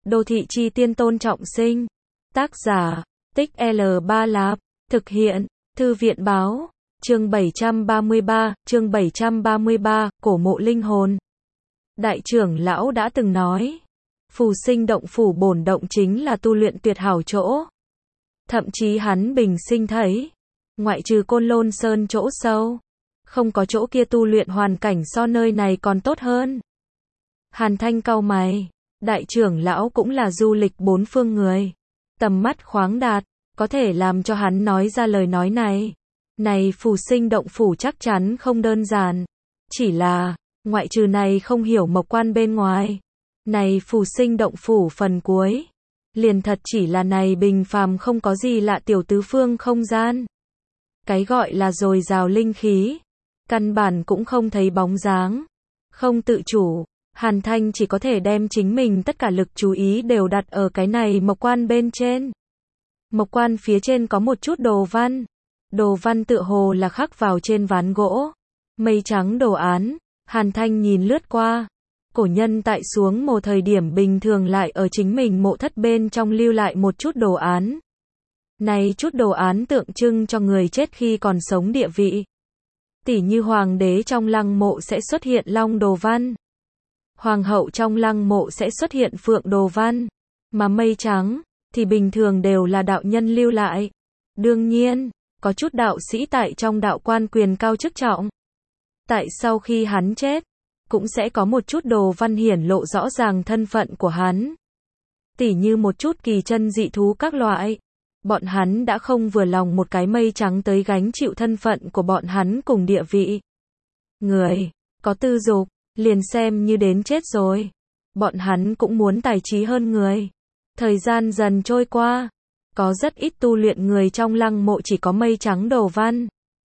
Đô thị chi tiên Tôn Trọng Sinh. Tác giả, Tích L3 Lạp. Thực hiện, Thư viện báo. Chương 733, Cổ mộ linh hồn. Đại trưởng lão đã từng nói, phù sinh động phủ bổn động chính là tu luyện tuyệt hảo chỗ. Thậm chí hắn bình sinh thấy, ngoại trừ Côn Lôn Sơn chỗ sâu, không có chỗ kia tu luyện hoàn cảnh so nơi này còn tốt hơn. Hàn Thanh cau mày, đại trưởng lão cũng là du lịch bốn phương người, tầm mắt khoáng đạt, có thể làm cho hắn nói ra lời nói này. Này phù sinh động phủ chắc chắn không đơn giản, chỉ là, ngoại trừ này không hiểu mộc quan bên ngoài, này phù sinh động phủ phần cuối, liền thật chỉ là này bình phàm không có gì lạ tiểu tứ phương không gian. Cái gọi là dồi dào linh khí, căn bản cũng không thấy bóng dáng, không tự chủ, Hàn Thanh chỉ có thể đem chính mình tất cả lực chú ý đều đặt ở cái này mộc quan bên trên. Mộc quan phía trên có một chút đồ văn tựa hồ là khắc vào trên ván gỗ, mây trắng đồ án, Hàn Thanh nhìn lướt qua, cổ nhân tại xuống mồ thời điểm bình thường lại ở chính mình mộ thất bên trong lưu lại một chút đồ án. Này chút đồ án tượng trưng cho người chết khi còn sống địa vị. Tỉ như hoàng đế trong lăng mộ sẽ xuất hiện long đồ văn, hoàng hậu trong lăng mộ sẽ xuất hiện phượng đồ văn, mà mây trắng thì bình thường đều là đạo nhân lưu lại. Đương nhiên, có chút đạo sĩ tại trong đạo quan quyền cao chức trọng, tại sau khi hắn chết, cũng sẽ có một chút đồ văn hiển lộ rõ ràng thân phận của hắn. Tỉ như một chút kỳ chân dị thú các loại, bọn hắn đã không vừa lòng một cái mây trắng tới gánh chịu thân phận của bọn hắn cùng địa vị. Người có tư dục, liền xem như đến chết rồi, bọn hắn cũng muốn tài trí hơn người. Thời gian dần trôi qua, có rất ít tu luyện người trong lăng mộ chỉ có mây trắng đồ văn.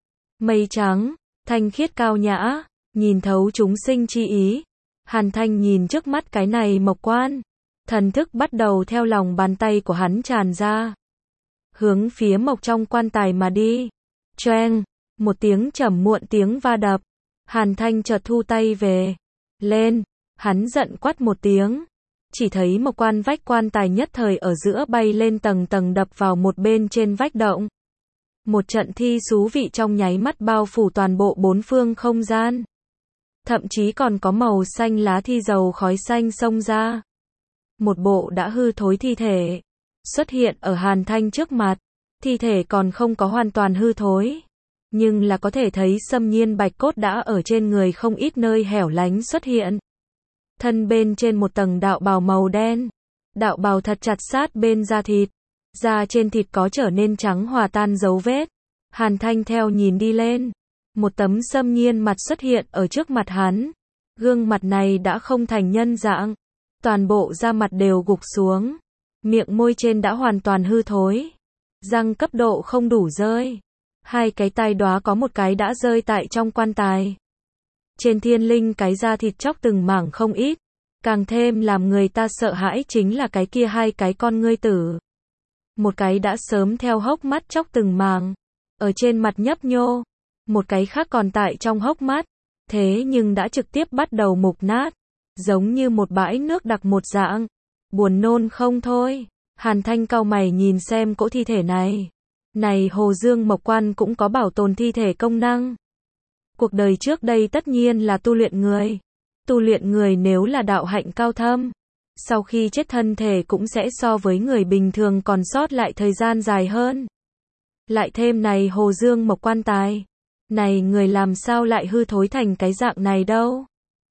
Mây trắng, thanh khiết cao nhã, nhìn thấu chúng sinh chi ý. Hàn Thanh nhìn trước mắt cái này mộc quan, thần thức bắt đầu theo lòng bàn tay của hắn tràn ra, hướng phía mộc trong quan tài mà đi. Choeng, một tiếng trầm muộn tiếng va đập, Hàn Thanh chợt thu tay về, lên, hắn giận quát một tiếng. Chỉ thấy một quan vách quan tài nhất thời ở giữa bay lên tầng tầng đập vào một bên trên vách động. Một trận thi xú vị trong nháy mắt bao phủ toàn bộ bốn phương không gian. Thậm chí còn có màu xanh lá thi dầu khói xanh xông ra. Một bộ đã hư thối thi thể xuất hiện ở Hàn Thanh trước mặt. Thi thể còn không có hoàn toàn hư thối, nhưng là có thể thấy xâm nhiên bạch cốt đã ở trên người không ít nơi hẻo lánh xuất hiện. Thân bên trên một tầng đạo bào màu đen, đạo bào thật chặt sát bên da thịt, da trên thịt có trở nên trắng hòa tan dấu vết. Hàn Thanh theo nhìn đi lên, một tấm xâm nhiên mặt xuất hiện ở trước mặt hắn. Gương mặt này đã không thành nhân dạng, toàn bộ da mặt đều gục xuống, miệng môi trên đã hoàn toàn hư thối, răng cấp độ không đủ rơi, hai cái tai đóa có một cái đã rơi tại trong quan tài. Trên thiên linh cái da thịt chóc từng mảng không ít, càng thêm làm người ta sợ hãi chính là cái kia hai cái con ngươi tử. Một cái đã sớm theo hốc mắt chóc từng mảng, ở trên mặt nhấp nhô, một cái khác còn tại trong hốc mắt, thế nhưng đã trực tiếp bắt đầu mục nát, giống như một bãi nước đặc một dạng, buồn nôn không thôi. Hàn Thanh cau mày nhìn xem cỗ thi thể này. Này Hồ Dương Mộc Quan cũng có bảo tồn thi thể công năng. Cuộc đời trước đây tất nhiên là tu luyện người. Tu luyện người nếu là đạo hạnh cao thâm, sau khi chết thân thể cũng sẽ so với người bình thường còn sót lại thời gian dài hơn. Lại thêm này Hồ Dương Mộc Quan tài, này người làm sao lại hư thối thành cái dạng này đâu.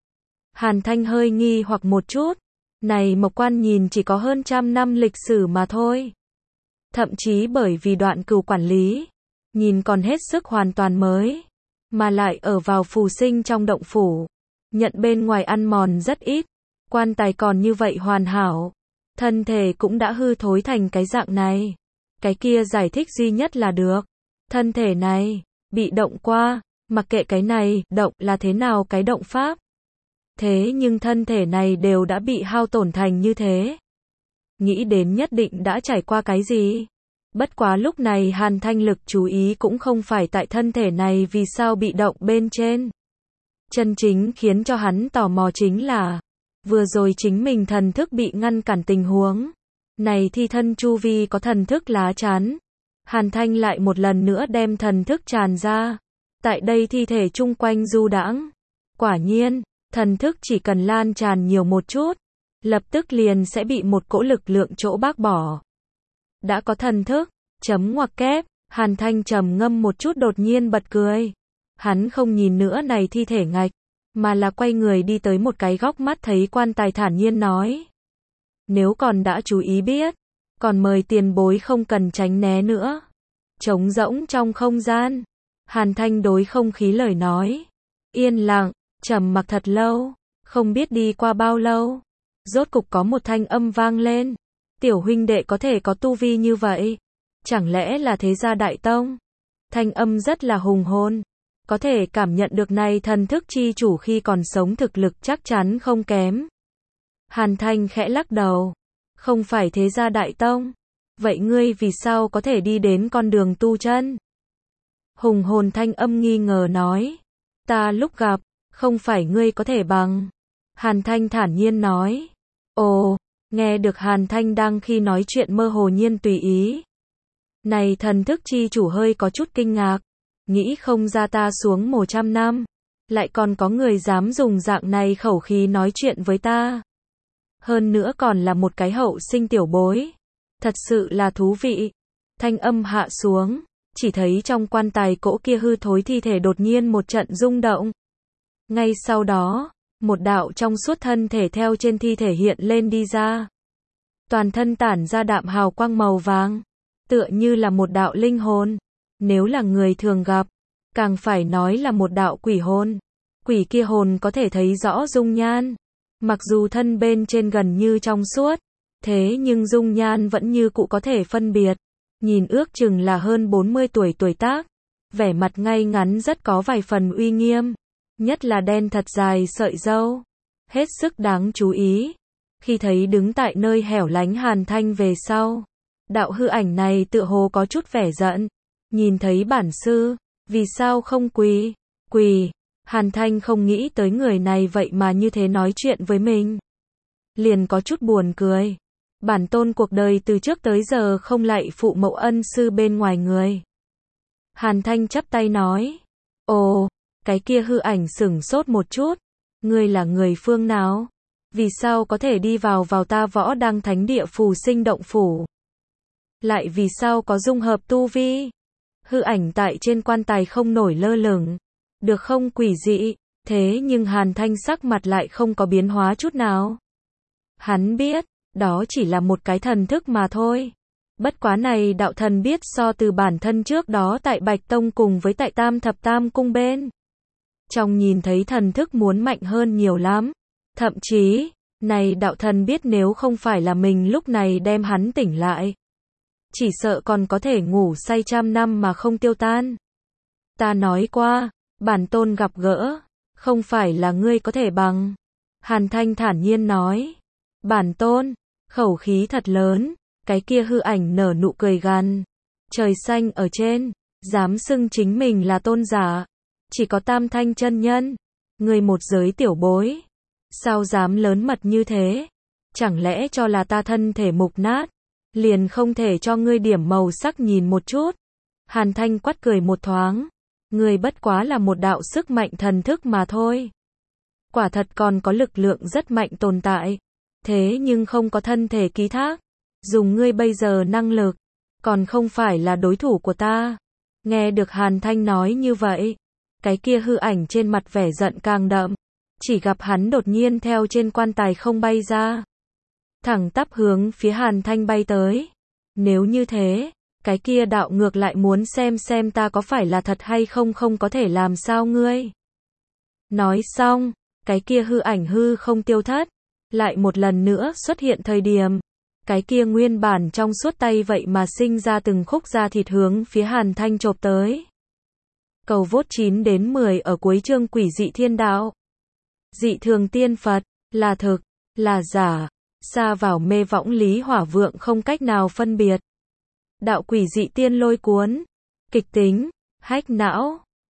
Hàn Thanh hơi nghi hoặc một chút, này Mộc Quan nhìn chỉ có hơn 100 năm lịch sử mà thôi. Thậm chí bởi vì đoạn cửu quản lý, nhìn còn hết sức hoàn toàn mới, mà lại ở vào phù sinh trong động phủ, nhận bên ngoài ăn mòn rất ít, quan tài còn như vậy hoàn hảo, thân thể cũng đã hư thối thành cái dạng này. Cái kia giải thích duy nhất là được, thân thể này bị động qua, mặc kệ cái này động là thế nào cái động pháp. Thế nhưng thân thể này đều đã bị hao tổn thành như thế, nghĩ đến nhất định đã trải qua cái gì. Bất quá lúc này Hàn Thanh lực chú ý cũng không phải tại thân thể này vì sao bị động bên trên. Chân chính khiến cho hắn tò mò chính là, Vừa rồi chính mình thần thức bị ngăn cản tình huống. Này thi thân chu vi có thần thức lá chắn. Hàn Thanh lại một lần nữa đem thần thức tràn ra. Tại đây thi thể chung quanh du đãng. Quả nhiên, thần thức chỉ cần lan tràn nhiều một chút, lập tức liền sẽ bị một cỗ lực lượng chỗ bác bỏ. Đã có thần thức, chấm ngoặc kép, Hàn Thanh trầm ngâm một chút đột nhiên bật cười. Hắn không nhìn nữa này thi thể ngạch, mà là quay người đi tới một cái góc mắt thấy quan tài thản nhiên nói. Nếu còn đã chú ý biết, còn mời tiền bối không cần tránh né nữa. Trống rỗng trong không gian. Hàn Thanh đối không khí lời nói. Yên lặng, trầm mặc thật lâu, không biết đi qua bao lâu. Rốt cục có một thanh âm vang lên. Tiểu huynh đệ có thể có tu vi như vậy. Chẳng lẽ là thế gia đại tông? Thanh âm rất là hùng hồn. Có thể cảm nhận được này thần thức chi chủ khi còn sống thực lực chắc chắn không kém. Hàn Thanh khẽ lắc đầu. Không phải thế gia đại tông. Vậy ngươi vì sao có thể đi đến con đường tu chân? Hùng hồn thanh âm nghi ngờ nói. Ta lúc gặp, không phải ngươi có thể bằng. Hàn Thanh thản nhiên nói. Ồ, nghe được Hàn Thanh đang khi nói chuyện mơ hồ nhiên tùy ý. Này thần thức chi chủ hơi có chút kinh ngạc. Nghĩ không ra ta xuống 100 năm. Lại còn có người dám dùng dạng này khẩu khí nói chuyện với ta. Hơn nữa còn là một cái hậu sinh tiểu bối. Thật sự là thú vị. Thanh âm hạ xuống. Chỉ thấy trong quan tài cỗ kia hư thối thi thể đột nhiên một trận rung động. Ngay sau đó, một đạo trong suốt thân thể theo trên thi thể hiện lên đi ra. Toàn thân tản ra đạm hào quang màu vàng. Tựa như là một đạo linh hồn. Nếu là người thường gặp, càng phải nói là một đạo quỷ hồn. Quỷ kia hồn có thể thấy rõ dung nhan. Mặc dù thân bên trên gần như trong suốt, thế nhưng dung nhan vẫn như cũ có thể phân biệt. Nhìn ước chừng là hơn 40 tuổi tuổi tác. Vẻ mặt ngay ngắn rất có vài phần uy nghiêm. Nhất là đen thật dài sợi râu. Hết sức đáng chú ý. Khi thấy đứng tại nơi hẻo lánh Hàn Thanh về sau. Đạo hư ảnh này tựa hồ có chút vẻ giận. Nhìn thấy bản sư, vì sao không quỳ? Quỳ. Hàn Thanh không nghĩ tới người này vậy mà như thế nói chuyện với mình. Liền có chút buồn cười. Bản tôn cuộc đời từ trước tới giờ không lạy phụ mẫu ân sư bên ngoài người. Hàn Thanh chắp tay nói. Ồ, cái kia hư ảnh sửng sốt một chút. Ngươi là người phương nào? Vì sao có thể đi vào ta Võ Đăng Thánh Địa Phù Sinh Động Phủ? Lại vì sao có dung hợp tu vi? Hư ảnh tại trên quan tài không nổi lơ lửng. Được không quỷ dị, thế nhưng Hàn Thanh sắc mặt lại không có biến hóa chút nào. Hắn biết, đó chỉ là một cái thần thức mà thôi. Bất quá này đạo thần biết so từ bản thân trước đó tại Bạch Tông cùng với tại Tam Thập Tam Cung bên. Trong nhìn thấy thần thức muốn mạnh hơn nhiều lắm. Thậm chí, này đạo thần biết nếu không phải là mình lúc này đem hắn tỉnh lại. Chỉ sợ còn có thể ngủ say trăm năm mà không tiêu tan. Ta nói qua, bản tôn gặp gỡ, không phải là ngươi có thể bằng. Hàn Thanh thản nhiên nói. Bản tôn, khẩu khí thật lớn, cái kia hư ảnh nở nụ cười gằn. Trời xanh ở trên, dám xưng chính mình là tôn giả. Chỉ có Tam Thanh chân nhân, người một giới tiểu bối. Sao dám lớn mật như thế? Chẳng lẽ cho là ta thân thể mục nát? Liền không thể cho ngươi điểm màu sắc nhìn một chút. Hàn Thanh quát cười một thoáng. Ngươi bất quá là một đạo sức mạnh thần thức mà thôi. Quả thật còn có lực lượng rất mạnh tồn tại. Thế nhưng không có thân thể ký thác. Dùng ngươi bây giờ năng lực, còn không phải là đối thủ của ta. Nghe được Hàn Thanh nói như vậy, cái kia hư ảnh trên mặt vẻ giận càng đậm. Chỉ gặp hắn đột nhiên theo trên quan tài không bay ra. Thẳng tắp hướng phía Hàn Thanh bay tới. Nếu như thế, cái kia đạo ngược lại muốn xem ta có phải là thật hay không có thể làm sao ngươi. Nói xong, cái kia hư ảnh hư không tiêu thất. Lại một lần nữa xuất hiện thời điểm. Cái kia nguyên bản trong suốt tay vậy mà sinh ra từng khúc da thịt hướng phía Hàn Thanh chộp tới. Cầu vote 9 đến 10 ở cuối chương Quỷ Dị Thiên Đạo. Dị thường tiên Phật, là thực, là giả, xa vào mê võng lý hỏa vượng không cách nào phân biệt. Đạo quỷ dị tiên lôi cuốn, kịch tính, hách não.